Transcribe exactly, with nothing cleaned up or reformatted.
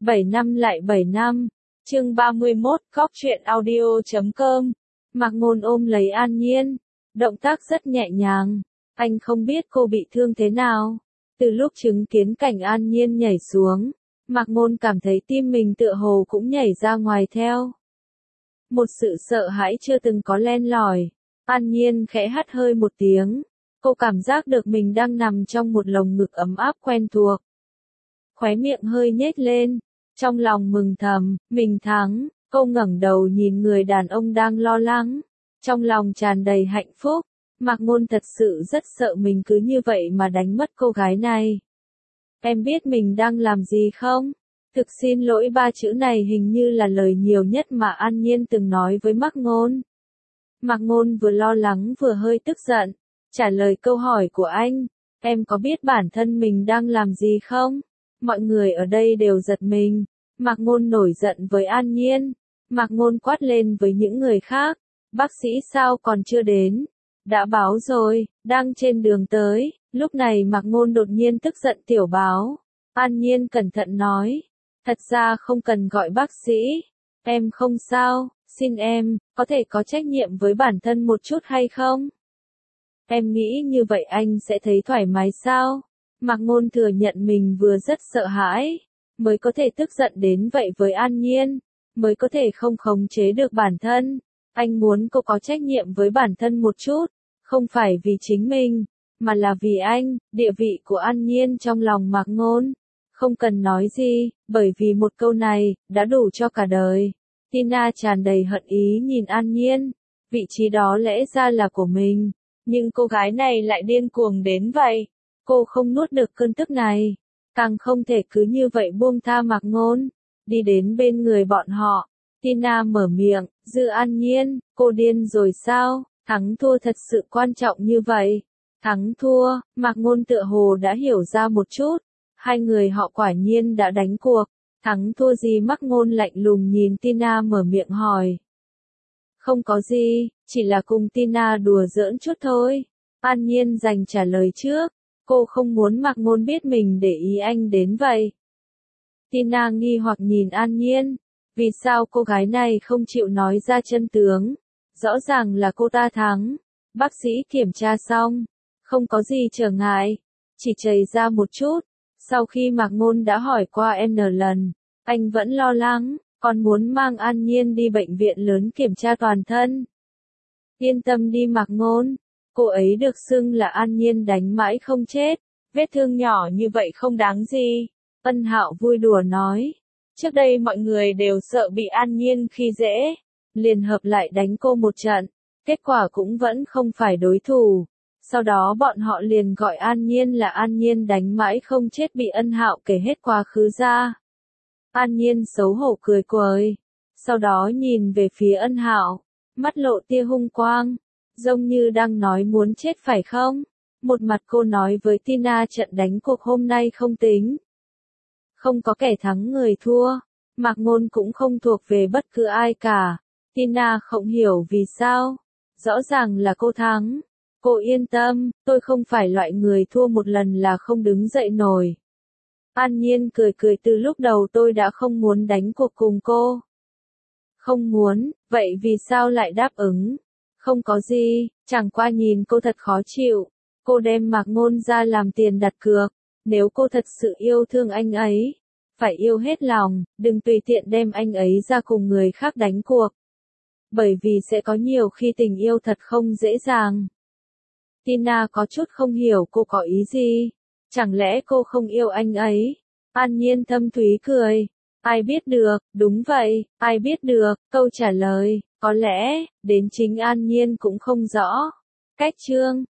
bảy năm lại bảy năm. Chương ba mươi mốt, Góc truyện audio chấm com. Mạc Ngôn ôm lấy An Nhiên, động tác rất nhẹ nhàng. Anh không biết cô bị thương thế nào. Từ lúc chứng kiến cảnh An Nhiên nhảy xuống, Mạc Ngôn cảm thấy tim mình tựa hồ cũng nhảy ra ngoài theo. Một sự sợ hãi chưa từng có len lỏi. An Nhiên khẽ hắt hơi một tiếng. Cô cảm giác được mình đang nằm trong một lồng ngực ấm áp quen thuộc. Khóe miệng hơi nhếch lên. Trong lòng mừng thầm, mình thắng. Cô ngẩng đầu nhìn người đàn ông đang lo lắng. Trong lòng tràn đầy hạnh phúc. Mạc Ngôn thật sự rất sợ mình cứ như vậy mà đánh mất cô gái này. Em biết mình đang làm gì không? Thực xin lỗi, ba chữ này hình như là lời nhiều nhất mà An Nhiên từng nói với Mạc Ngôn. Mạc Ngôn vừa lo lắng vừa hơi tức giận. Trả lời câu hỏi của anh, em có biết bản thân mình đang làm gì không? Mọi người ở đây đều giật mình. Mạc Ngôn nổi giận với An Nhiên. Mạc Ngôn quát lên với những người khác. Bác sĩ sao còn chưa đến? Đã báo rồi, đang trên đường tới. Lúc này Mạc Ngôn đột nhiên tức giận tiểu báo. An Nhiên cẩn thận nói. Thật ra không cần gọi bác sĩ. Em không sao, xin em, có thể có trách nhiệm với bản thân một chút hay không? Em nghĩ như vậy anh sẽ thấy thoải mái sao? Mạc Ngôn thừa nhận mình vừa rất sợ hãi, mới có thể tức giận đến vậy với An Nhiên, mới có thể không khống chế được bản thân. Anh muốn cô có trách nhiệm với bản thân một chút, không phải vì chính mình, mà là vì anh, địa vị của An Nhiên trong lòng Mạc Ngôn. Không cần nói gì, bởi vì một câu này, đã đủ cho cả đời. Tina tràn đầy hận ý nhìn An Nhiên, vị trí đó lẽ ra là của mình. Nhưng cô gái này lại điên cuồng đến vậy. Cô không nuốt được cơn tức này. Càng không thể cứ như vậy buông tha Mạc Ngôn. Đi đến bên người bọn họ. Tina mở miệng, Dư An Nhiên, cô điên rồi sao? Thắng thua thật sự quan trọng như vậy. Thắng thua, Mạc Ngôn tựa hồ đã hiểu ra một chút. Hai người họ quả nhiên đã đánh cuộc. Thắng thua gì? Mạc Ngôn lạnh lùng nhìn Tina mở miệng hỏi. Không có gì, chỉ là cùng Tina đùa giỡn chút thôi. An Nhiên dành trả lời trước. Cô không muốn Mạc Ngôn biết mình để ý anh đến vậy. Tina nghi hoặc nhìn An Nhiên. Vì sao cô gái này không chịu nói ra chân tướng? Rõ ràng là cô ta thắng. Bác sĩ kiểm tra xong. Không có gì trở ngại. Chỉ chảy ra một chút. Sau khi Mạc Ngôn đã hỏi qua N lần, anh vẫn lo lắng. Còn muốn mang An Nhiên đi bệnh viện lớn kiểm tra toàn thân. Yên tâm đi Mạc Ngôn, cô ấy được xưng là An Nhiên đánh mãi không chết, vết thương nhỏ như vậy không đáng gì. Ân Hạo vui đùa nói, trước đây mọi người đều sợ bị An Nhiên khi dễ, liền hợp lại đánh cô một trận, kết quả cũng vẫn không phải đối thủ. Sau đó bọn họ liền gọi An Nhiên là An Nhiên đánh mãi không chết, bị Ân Hạo kể hết quá khứ ra. An Nhiên xấu hổ cười cười, sau đó nhìn về phía Ân Hạo, mắt lộ tia hung quang, giống như đang nói muốn chết phải không? Một mặt cô nói với Tina trận đánh cuộc hôm nay không tính. Không có kẻ thắng người thua, Mạc Ngôn cũng không thuộc về bất cứ ai cả. Tina không hiểu vì sao, rõ ràng là cô thắng. Cô yên tâm, tôi không phải loại người thua một lần là không đứng dậy nổi. An Nhiên cười cười, từ lúc đầu tôi đã không muốn đánh cuộc cùng cô. Không muốn, vậy vì sao lại đáp ứng? Không có gì, chẳng qua nhìn cô thật khó chịu. Cô đem Mạc Ngôn ra làm tiền đặt cược. Nếu cô thật sự yêu thương anh ấy, phải yêu hết lòng, đừng tùy tiện đem anh ấy ra cùng người khác đánh cuộc. Bởi vì sẽ có nhiều khi tình yêu thật không dễ dàng. Tina có chút không hiểu cô có ý gì. Chẳng lẽ cô không yêu anh ấy? An Nhiên thâm thúy cười. Ai biết được, đúng vậy, ai biết được, câu trả lời, có lẽ, đến chính An Nhiên cũng không rõ. Cách chương